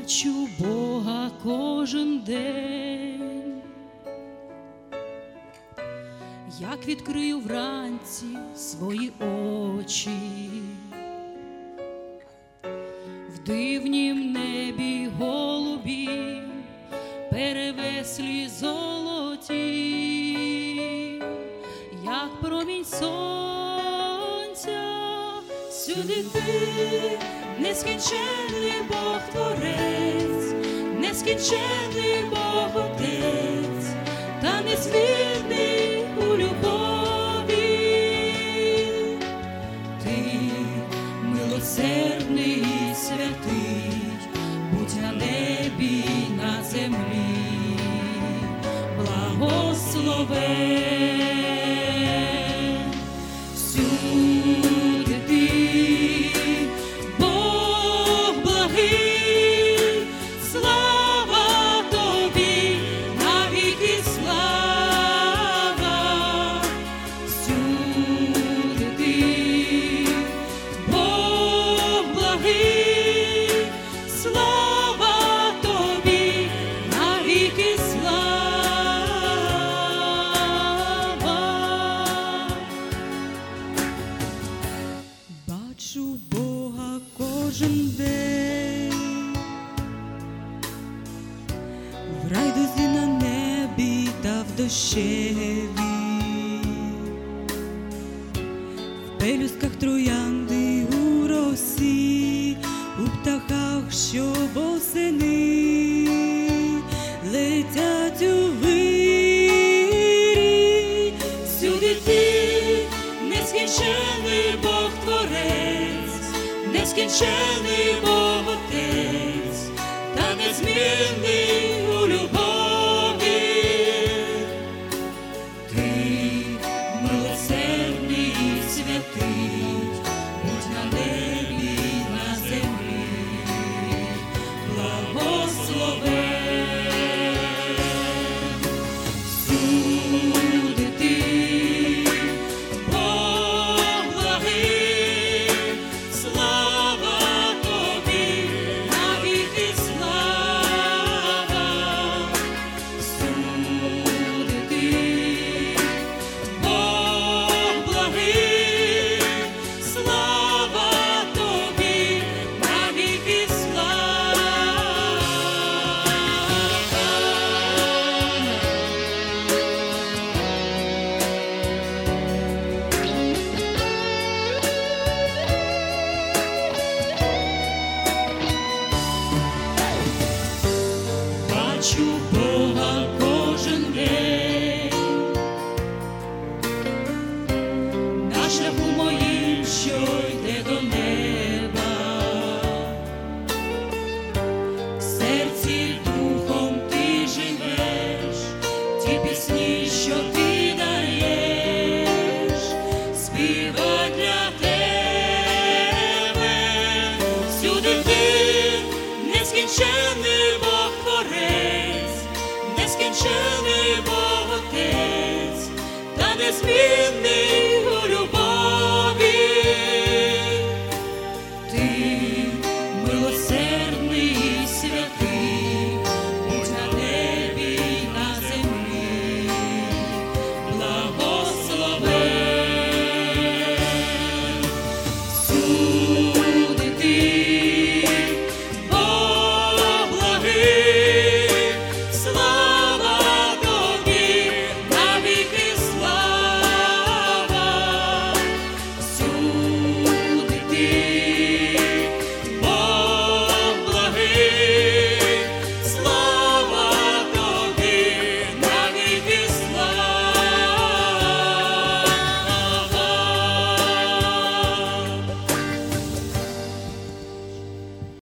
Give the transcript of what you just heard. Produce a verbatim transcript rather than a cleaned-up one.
Бачу Бога кожен день, як відкрию вранці свої очі, в дивнім небі голубі, перевеслі золоті, як промінь сонця, сюди ти, нескінченний Бог Творець, нескінченний Бог Отець, та незмінний у любові. Ти милосердний і святий, будь на небі й на землі, благословен. Всюди ти, Бог благий, слава тобі, навіки слава. Всюди ти, Бог благий, слава тобі, навіки слава. Бачу Бога кожен день, в райдузі на небі та в дощеві, в пелюстках троянди у росі, у птахах, що восени летять у вирі. Всюди ти, нескінчений Бог Творець, нескінчений Бог Отець, та незмінний у любові. Ти милосердний і святий, будь на небі й на землі, благословен. Всюди ти, Бог благий, слава тобі, навіки слава. Всюди ти, Бог благий, слава тобі, навіки слава. Бачу Бога кожен день, на шляху моїм, що йде до неба. В серці духом ти живеш, ті пісні, що ти даєш, співать для тебе. Всюди ти, нескінченний Бог Творець, нескінчений Бог Отець, та незмінний